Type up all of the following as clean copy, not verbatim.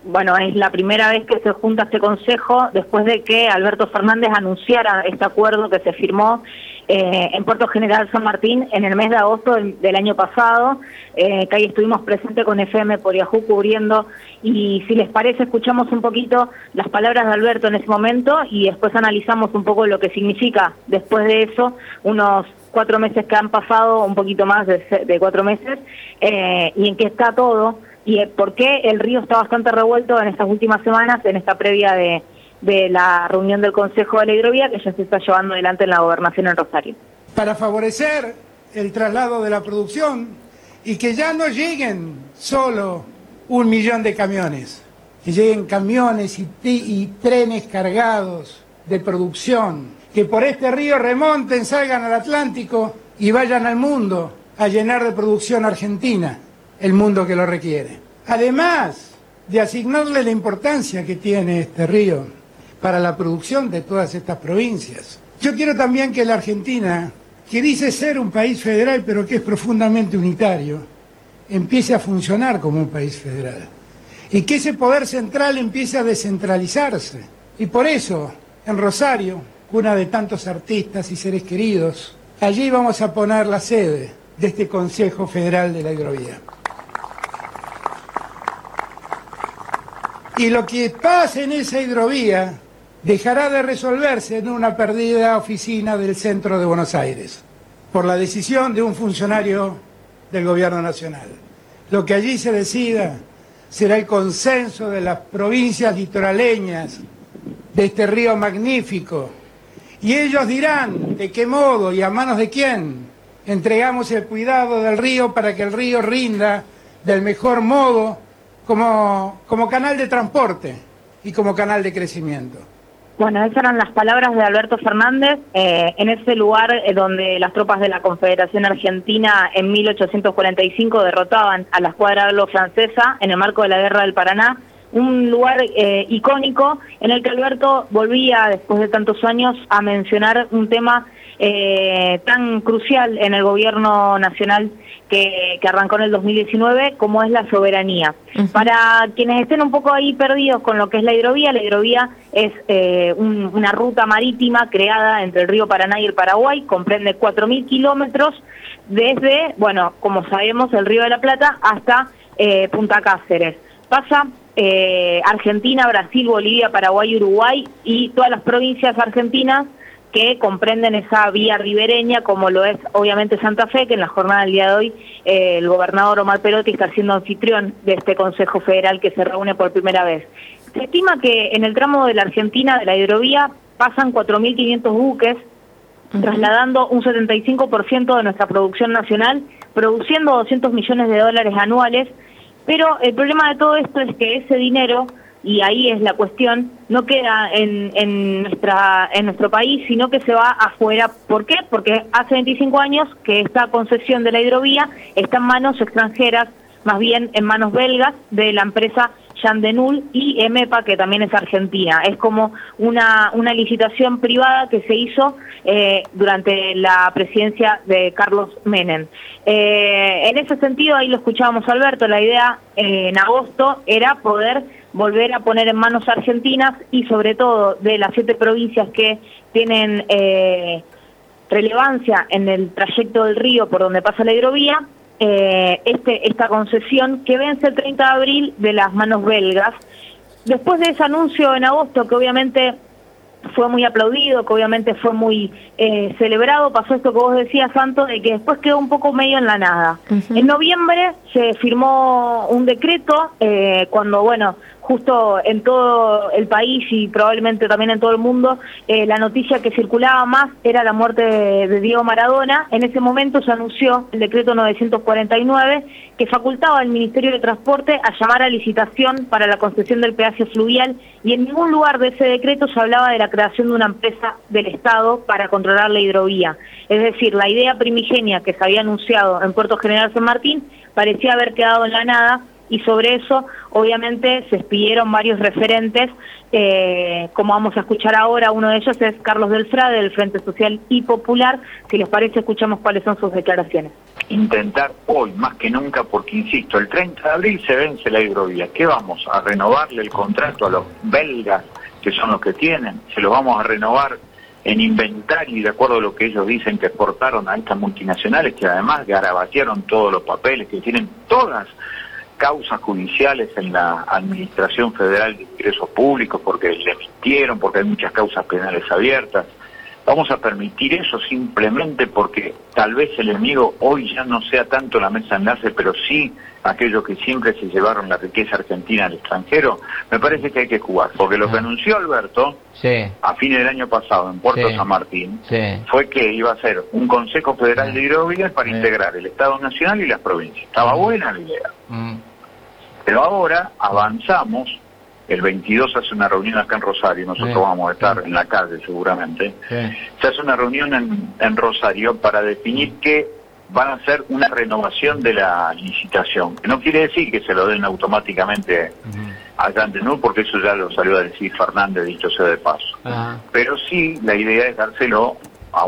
bueno, es la primera vez que se junta este consejo después de que Alberto Fernández anunciara este acuerdo que se firmó en Puerto General San Martín en el mes de agosto del año pasado, que ahí estuvimos presentes con FM por Yahoo cubriendo, y si les parece escuchamos un poquito las palabras de Alberto en ese momento y después analizamos un poco lo que significa después de eso, unos 4 meses que han pasado, un poquito más de 4 meses, y en qué está todo, y por qué el río está bastante revuelto en estas últimas semanas, en esta previa de la reunión del Consejo de la Hidrovía que ya se está llevando adelante en la Gobernación en Rosario. Para favorecer el traslado de la producción y que ya no lleguen solo 1 millón de camiones, que lleguen camiones y trenes cargados de producción, que por este río remonten, salgan al Atlántico y vayan al mundo a llenar de producción argentina el mundo que lo requiere. Además de asignarle la importancia que tiene este río para la producción de todas estas provincias, yo quiero también que la Argentina, que dice ser un país federal pero que es profundamente unitario, empiece a funcionar como un país federal y que ese poder central empiece a descentralizarse. Y por eso, en Rosario, cuna de tantos artistas y seres queridos, allí vamos a poner la sede de este Consejo Federal de la Hidrovía. Y lo que pase en esa hidrovía dejará de resolverse en una perdida oficina del centro de Buenos Aires, por la decisión de un funcionario del Gobierno Nacional. Lo que allí se decida será el consenso de las provincias litoraleñas de este río magnífico, y ellos dirán de qué modo y a manos de quién entregamos el cuidado del río para que el río rinda del mejor modo como canal de transporte y como canal de crecimiento. Bueno, esas eran las palabras de Alberto Fernández en ese lugar donde las tropas de la Confederación Argentina en 1845 derrotaban a la escuadra anglo-francesa en el marco de la Guerra del Paraná, un lugar icónico en el que Alberto volvía, después de tantos años, a mencionar un tema tan crucial en el gobierno nacional que arrancó en el 2019, como es la soberanía. Uh-huh. Para quienes estén un poco ahí perdidos con lo que es la hidrovía es una ruta marítima creada entre el río Paraná y el Paraguay, comprende 4.000 kilómetros desde, bueno, como sabemos, el río de la Plata hasta Punta Cáceres. Pasa Argentina, Brasil, Bolivia, Paraguay, Uruguay y todas las provincias argentinas que comprenden esa vía ribereña, como lo es obviamente Santa Fe, que en la jornada del día de hoy el gobernador Omar Perotti está siendo anfitrión de este Consejo Federal que se reúne por primera vez. Se estima que en el tramo de la Argentina, de la hidrovía, pasan 4.500 buques, trasladando un 75% de nuestra producción nacional, produciendo 200 millones de dólares anuales, pero el problema de todo esto es que ese dinero, y ahí es la cuestión, no queda en nuestro país, sino que se va afuera. ¿Por qué? Porque hace 25 años que esta concesión de la hidrovía está en manos extranjeras, más bien en manos belgas, de la empresa Jan de Null y EMEPA, que también es argentina. Es como una licitación privada que se hizo durante la presidencia de Carlos Menem. En ese sentido, ahí lo escuchábamos Alberto, la idea en agosto era poder volver a poner en manos argentinas y sobre todo de las 7 provincias que tienen relevancia en el trayecto del río por donde pasa la hidrovía, esta concesión que vence el 30 de abril de las manos belgas. Después de ese anuncio en agosto, que obviamente fue muy aplaudido, que obviamente fue muy celebrado, pasó esto que vos decías, Santo, de que después quedó un poco medio en la nada. Uh-huh. En noviembre se firmó un decreto, cuando, bueno, justo en todo el país y probablemente también en todo el mundo, la noticia que circulaba más era la muerte de Diego Maradona. En ese momento se anunció el decreto 949 que facultaba al Ministerio de Transporte a llamar a licitación para la concesión del peaje fluvial, y en ningún lugar de ese decreto se hablaba de la creación de una empresa del Estado para controlar la hidrovía. Es decir, la idea primigenia que se había anunciado en Puerto General San Martín parecía haber quedado en la nada, y sobre eso obviamente se expidieron varios referentes, como vamos a escuchar ahora. Uno de ellos es Carlos Delfrade, del Frente Social y Popular. Si les parece, escuchamos cuáles son sus declaraciones. intentar hoy, más que nunca, porque insisto, el 30 de abril se vence la hidrovía. ¿Qué vamos a renovarle el contrato a los belgas, que son los que tienen? ¿Se lo vamos a renovar en inventario y de acuerdo a lo que ellos dicen que exportaron a estas multinacionales, que además garabatearon todos los papeles, que tienen todas causas judiciales en la Administración Federal de Ingresos Públicos, porque le mintieron, porque hay muchas causas penales abiertas? Vamos a permitir eso simplemente porque tal vez el enemigo hoy ya no sea tanto la mesa de enlace, pero sí aquellos que siempre se llevaron la riqueza argentina al extranjero. Me parece que hay que jugar, porque lo que anunció Alberto a fines del año pasado en Puerto San Martín fue que iba a ser un Consejo Federal de Hidrovías para integrar el Estado Nacional y las provincias. Estaba buena la idea. Pero ahora avanzamos. El 22 se hace una reunión acá en Rosario, nosotros vamos a estar en la calle seguramente. Se hace una reunión en Rosario para definir que van a hacer una renovación de la licitación, que no quiere decir que se lo den automáticamente a Cantenú, porque eso ya lo salió a decir Fernández, dicho sea de paso. Pero sí, la idea es dárselo a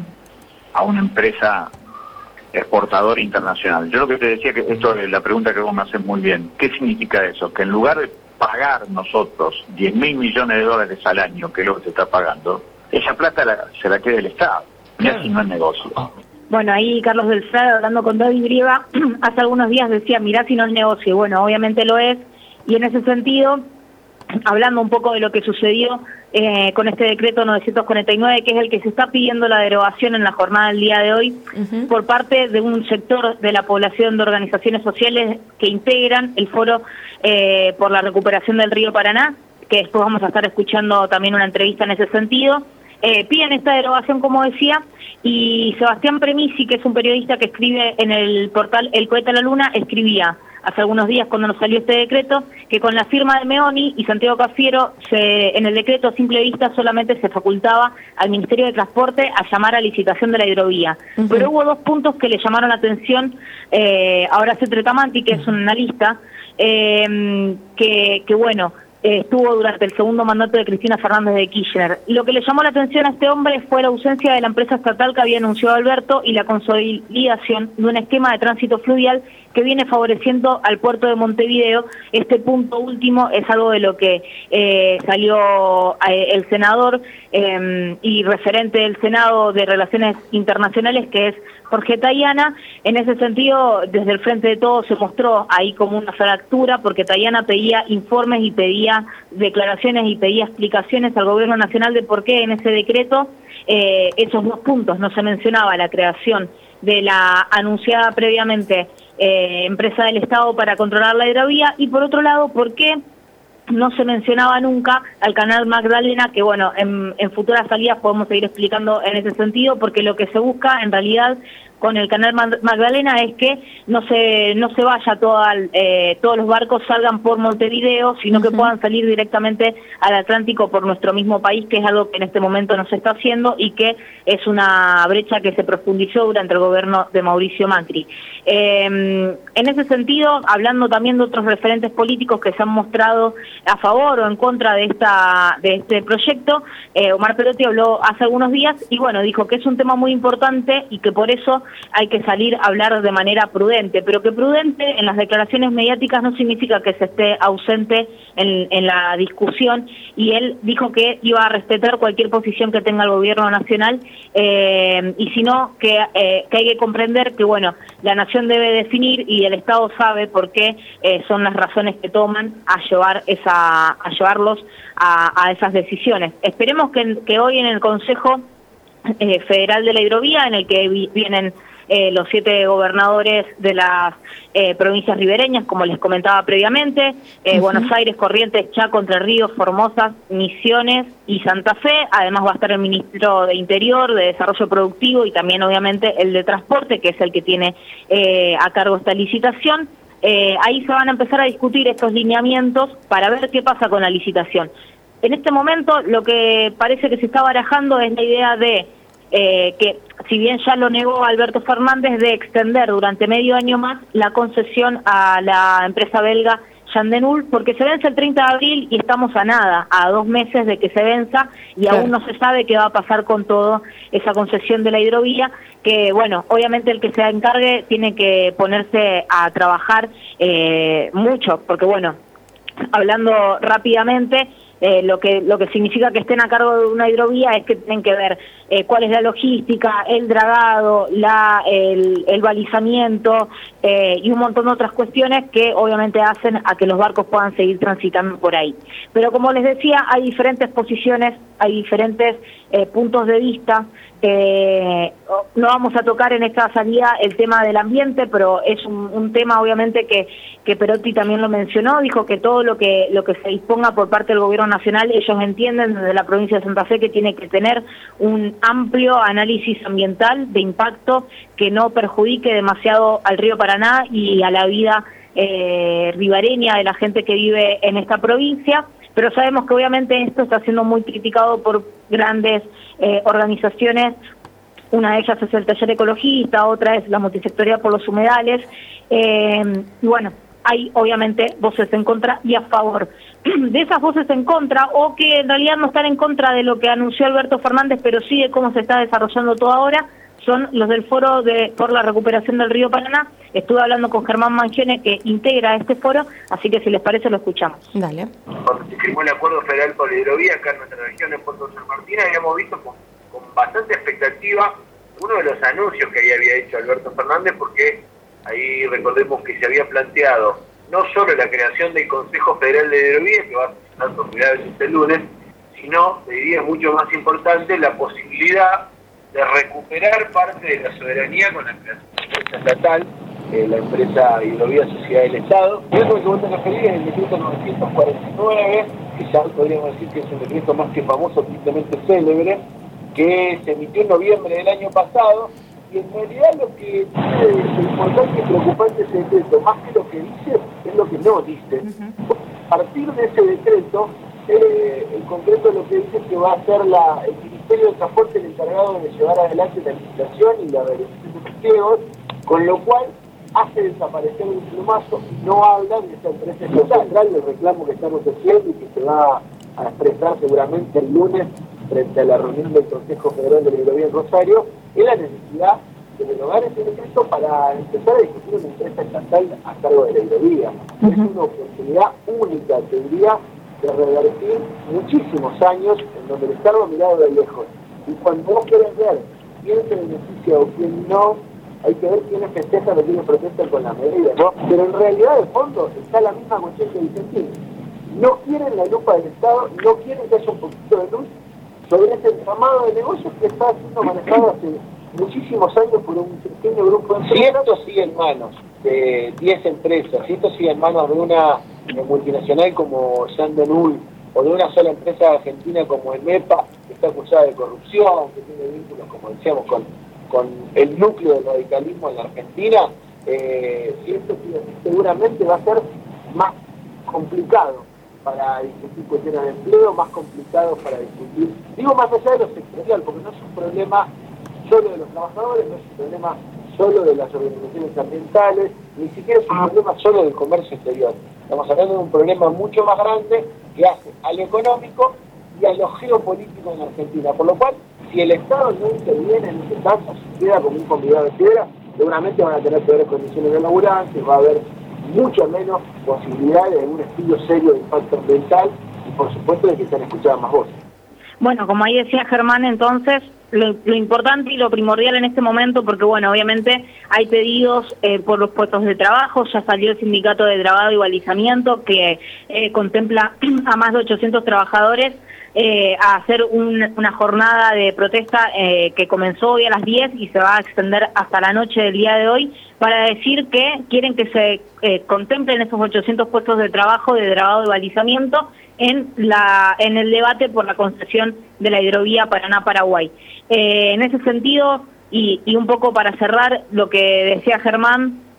una empresa exportadora internacional. Yo lo que te decía, que esto es la pregunta que vos me haces muy bien, ¿qué significa eso? Que en lugar de pagar nosotros 10.000 millones de dólares al año, que es lo que se está pagando, esa plata se la queda el Estado. Mirá si no es negocio. Bueno, ahí Carlos Belfrade, hablando con David Grieva, hace algunos días decía, mirá si no es negocio. Bueno, obviamente lo es, y en ese sentido, hablando un poco de lo que sucedió con este decreto 949, que es el que se está pidiendo la derogación en la jornada del día de hoy, por parte de un sector de la población de organizaciones sociales que integran el Foro por la Recuperación del Río Paraná, que después vamos a estar escuchando también una entrevista en ese sentido. Piden esta derogación, como decía, y Sebastián Premisi, que es un periodista que escribe en el portal El Cohete a la Luna, escribía hace algunos días cuando nos salió este decreto, que con la firma de Meoni y Santiago Cafiero, en el decreto a simple vista solamente se facultaba al Ministerio de Transporte a llamar a licitación de la hidrovía. Pero hubo dos puntos que le llamaron la atención a Horacio Tretamanti, que es un analista, que bueno, estuvo durante el segundo mandato de Cristina Fernández de Kirchner. Lo que le llamó la atención a este hombre fue la ausencia de la empresa estatal que había anunciado Alberto y la consolidación de un esquema de tránsito fluvial que viene favoreciendo al puerto de Montevideo. Este punto último es algo de lo que salió el senador y referente del Senado de Relaciones Internacionales, que es Jorge Tayana. En ese sentido, desde el Frente de Todos se mostró ahí como una fractura, porque Tayana pedía informes y pedía declaraciones y pedía explicaciones al Gobierno Nacional de por qué en ese decreto esos dos puntos no se mencionaba la creación de la anunciada previamente empresa del Estado para controlar la hidrovía, y por otro lado, por qué no se mencionaba nunca al canal Magdalena, que bueno, en futuras salidas podemos seguir explicando en ese sentido, porque lo que se busca en realidad con el canal Magdalena es que no se vaya todos los barcos salgan por Montevideo, sino que puedan salir directamente al Atlántico por nuestro mismo país, que es algo que en este momento no se está haciendo y que es una brecha que se profundizó durante el gobierno de Mauricio Macri. En ese sentido, hablando también de otros referentes políticos que se han mostrado a favor o en contra de este proyecto, Omar Perotti habló hace algunos días y bueno, dijo que es un tema muy importante y que por eso hay que salir a hablar de manera prudente, pero que prudente en las declaraciones mediáticas no significa que se esté ausente en la discusión, y él dijo que iba a respetar cualquier posición que tenga el gobierno nacional, y sino que hay que comprender que bueno, la nación debe definir y el Estado sabe por qué son las razones que toman a llevarlos a esas decisiones. Esperemos que hoy en el Consejo Federal de la Hidrovía, en el que vienen los 7 gobernadores de las provincias ribereñas, como les comentaba previamente, Buenos Aires, Corrientes, Chaco, Entre Ríos, Formosa, Misiones y Santa Fe. Además va a estar el ministro de Interior, de Desarrollo Productivo y también obviamente el de Transporte, que es el que tiene a cargo esta licitación. Ahí se van a empezar a discutir estos lineamientos para ver qué pasa con la licitación. En este momento lo que parece que se está barajando es la idea de que, si bien ya lo negó Alberto Fernández, de extender durante medio año más la concesión a la empresa belga Yandenul, porque se vence el 30 de abril y estamos a nada, a 2 meses de que se venza, y claro, aún no se sabe qué va a pasar con toda esa concesión de la hidrovía, que bueno, obviamente el que se encargue tiene que ponerse a trabajar mucho, porque bueno, hablando rápidamente, lo que significa que estén a cargo de una hidrovía es que tienen que ver cuál es la logística, el dragado, el balizamiento y un montón de otras cuestiones que obviamente hacen a que los barcos puedan seguir transitando por ahí. Pero como les decía, hay diferentes posiciones, hay diferentes puntos de vista. No vamos a tocar en esta salida el tema del ambiente, pero es un tema obviamente que Perotti también lo mencionó, dijo que todo lo que se disponga por parte del gobierno nacional, ellos entienden desde la provincia de Santa Fe que tiene que tener un amplio análisis ambiental de impacto que no perjudique demasiado al río Paraná y a la vida ribareña de la gente que vive en esta provincia. Pero sabemos que obviamente esto está siendo muy criticado por grandes organizaciones. Una de ellas es el Taller Ecologista, otra es la Multisectorial por los Humedales. Y bueno, hay obviamente voces en contra y a favor. De esas voces en contra, o que en realidad no están en contra de lo que anunció Alberto Fernández, pero sí de cómo se está desarrollando todo ahora, son los del Foro por la Recuperación del Río Paraná. Estuve hablando con Germán Mangione, que integra este foro, así que si les parece lo escuchamos. Dale. Cuando se firmó el acuerdo federal por la hidrovía acá en nuestra región, en Puerto San Martín, habíamos visto con bastante expectativa uno de los anuncios que ahí había hecho Alberto Fernández, porque ahí recordemos que se había planteado no solo la creación del Consejo Federal de Hidrovía, que va a estar por primera vez este lunes, sino, te diría mucho más importante, la posibilidad de recuperar parte de la soberanía con la creación de la empresa estatal, la empresa Hidrovía Sociedad del Estado. Y eso que vos te referís es el decreto 949, que ya podríamos decir que es un decreto más que famoso, tristemente célebre, que se emitió en noviembre del año pasado, y en realidad lo que tiene de importante y preocupante ese decreto, más que lo que dice, es lo que no dice. A partir de ese decreto, en concreto lo que dice es que va a ser el Ministerio de Transporte el encargado de llevar adelante la licitación y la realización de los pliegos, con lo cual hace desaparecer el plumazo y no habla de esa empresa estatal. El reclamo que estamos haciendo y que se va a expresar seguramente el lunes frente a la reunión del Consejo Federal de la Hidrovía en Rosario, es la necesidad de derogar ese decreto para empezar a discutir una empresa estatal a cargo de la hidrovía. Es una oportunidad única, te diría, de revertir muchísimos años en donde el Estado ha mirado de lejos. Y cuando vos querés ver quién se beneficia o quién no, hay que ver quiénes festejan o quiénes protestan con la medida, ¿no? Pero en realidad, de fondo, está la misma conciencia vicentina. No quieren la lupa del Estado, no quieren que haya un poquito de luz sobre ese entramado de negocios que está siendo manejado hace muchísimos años por un pequeño grupo de empresas. Si esto sigue en manos de 10 empresas, si esto sigue en manos de una multinacional como Yandenul, o de una sola empresa argentina como el MEPA, que está acusada de corrupción, que tiene vínculos, como decíamos, con el núcleo del radicalismo en la Argentina, si esto sigue así, seguramente va a ser más complicado para discutir cuestiones de empleo, más complicado para discutir, digo más allá de lo sectorial, porque no es un problema solo de los trabajadores, no es un problema solo de las organizaciones ambientales, ni siquiera es un problema solo del comercio exterior. Estamos hablando de un problema mucho más grande que hace a lo económico y a lo geopolítico en Argentina. Por lo cual, si el Estado no interviene en este caso, si queda como un convidado de piedra, seguramente van a tener peores condiciones de laburantes, va a haber mucho menos posibilidades de un estudio serio de impacto ambiental y por supuesto de que sean escuchadas más voces. Bueno, como ahí decía Germán, entonces, lo importante y lo primordial en este momento, porque bueno, obviamente hay pedidos por los puestos de trabajo, ya salió el sindicato de dragado y balizamiento que contempla a más de 800 trabajadores a hacer una jornada de protesta que comenzó hoy a las 10 y se va a extender hasta la noche del día de hoy, para decir que quieren que se contemplen esos 800 puestos de trabajo de dragado y balizamiento en el debate por la concesión de la hidrovía Paraná-Paraguay. En ese sentido, y un poco para cerrar lo que decía Germán,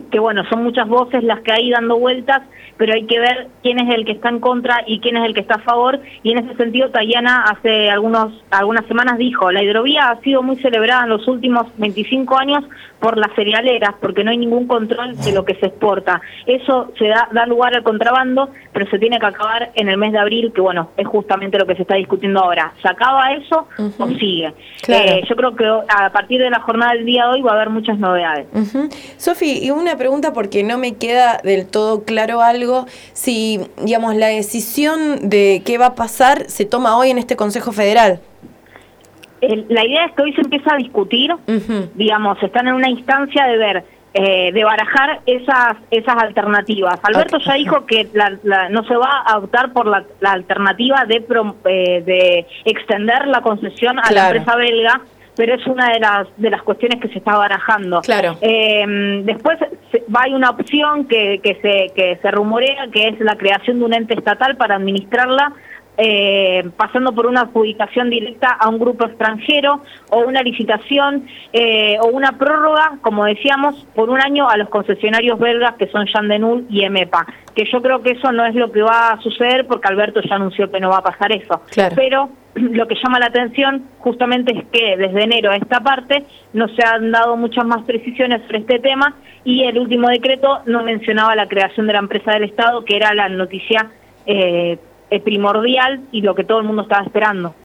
que bueno, son muchas voces las que hay dando vueltas, pero hay que ver quién es el que está en contra y quién es el que está a favor, y en ese sentido Tayana hace algunas semanas dijo, la hidrovía ha sido muy celebrada en los últimos 25 años por las cerealeras, porque no hay ningún control de lo que se exporta. Eso se da lugar al contrabando, pero se tiene que acabar en el mes de abril, que bueno, es justamente lo que se está discutiendo ahora. ¿Se acaba eso o sigue? Claro. Yo creo que a partir de la jornada del día de hoy va a haber muchas novedades. Sofi, y una pregunta porque no me queda del todo claro algo, si, digamos, la decisión de qué va a pasar se toma hoy en este Consejo Federal. La idea es que hoy se empieza a discutir, digamos, están en una instancia de ver, de barajar esas alternativas. Alberto ya dijo que no se va a optar por la alternativa de extender la concesión a la empresa belga, pero es una de las cuestiones que se está barajando. Claro. Después hay una opción que se rumorea, que es la creación de un ente estatal para administrarla, pasando por una adjudicación directa a un grupo extranjero, o una licitación, o una prórroga, como decíamos, por un año a los concesionarios belgas que son Jan de Nul y EMEPA, que yo creo que eso no es lo que va a suceder porque Alberto ya anunció que no va a pasar eso. Claro. Pero lo que llama la atención justamente es que desde enero a esta parte no se han dado muchas más precisiones sobre este tema, y el último decreto no mencionaba la creación de la empresa del Estado, que era la noticia primordial y lo que todo el mundo estaba esperando.